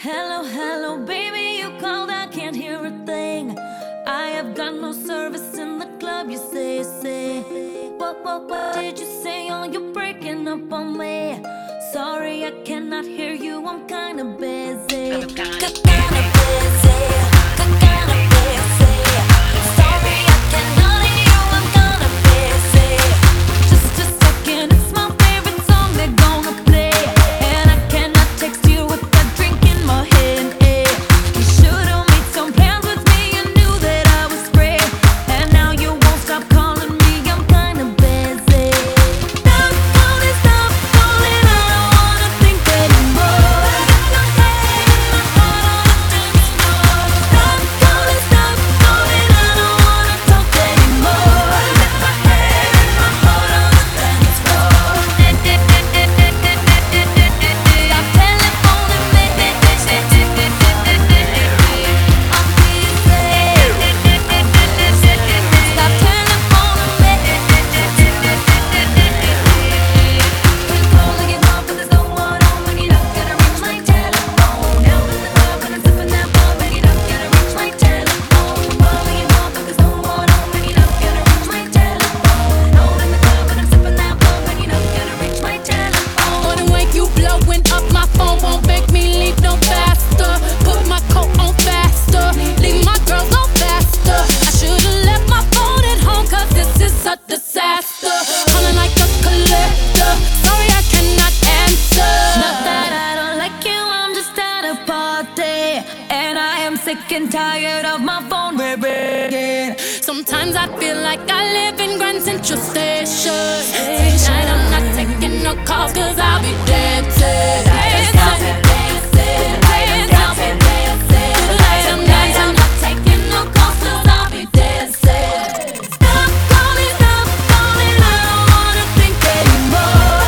Hello, hello, baby, you called, I can't hear a thing. I have got no service in the club, you say. What did you say? Oh, you're breaking up on me. Sorry, I cannot hear you, I'm kinda busy. Kinda busy. Sorry, I cannot hear you, I'm kinda busy. Just a second, it's my favorite song they're gonna play, and I cannot text you with a drink in my hand. You should've made some plans with me, you knew that I was free, and now you won't stop calling me, I'm kinda busy. Stop calling, I don't wanna think anymore. Stop calling, I don't wanna talk anymore. My head and my heart on the dance floor. Stop telephoning me. I'm busy. Stop telephoning me. Been calling it off, but there's no one on. Ring it up, gotta reach my telephone. Now in the club and I'm sipping that ball. Ring it up, gotta reach my telephone. Calling it off, but there's no one on. Ring it up, gotta reach my telephone. Now in the club and I'm sipping that ball. Ring it up, gotta reach my telephone. On the way you blowing up my phone won't make me leave no faster. Put my coat on faster, leave my girls no faster. I should've left my phone at home, cause this is a disaster. Calling like a collector, sorry I cannot answer. Not that I don't like you, I'm just at a party, and I am sick and tired of my phone ringing. Sometimes I feel like I live in Grand Central Station. Tonight I'm not taking no calls, cause I'll be dancing. Tonight I'm not taking no calls, cause I'll be dancing. Stop calling, I don't wanna think anymore.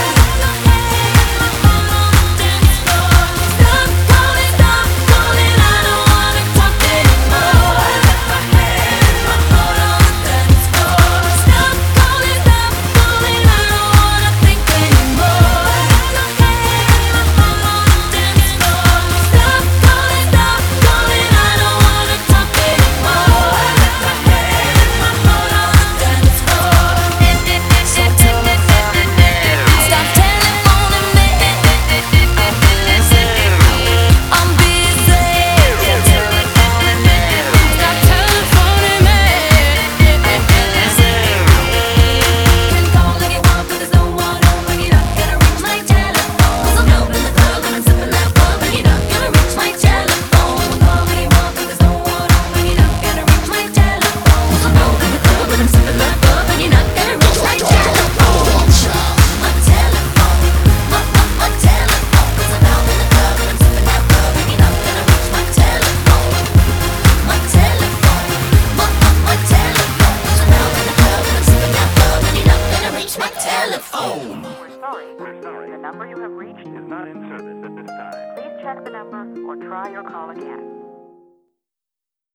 Stop calling, I don't wanna talk anymore. My heart on the dance floor. Stop calling, I don't wanna think anymore. My heart on the dance floor. Stop calling, I don't wanna talk anymore. My head and my heart on the dance floor. Stop telephoning me. I'm busy. Stop telephoning me. Can call like you want, but there's no one on. Ring it up, gotta reach my telephone. 'Cause I'm out in the club and I'm sipping that bug. Ring it up, gotta reach my telephone. Call like you want, but there's no one on. Ring it up, gotta reach my telephone. 'Cause I'm out in the club and I'm sipping that bug. Ring it up, gotta reach my telephone. My telephone, my telephone. 'Cause I'm out in the club and I'm sipping that bug. Ring it up, gotta reach my telephone. My telephone, my telephone. 'Cause I'm out in the club and I'm sipping that bug. Ring it up, gotta reach my telephone. We're sorry. The number you have reached is not in service at this time. Please check the number or try your call again.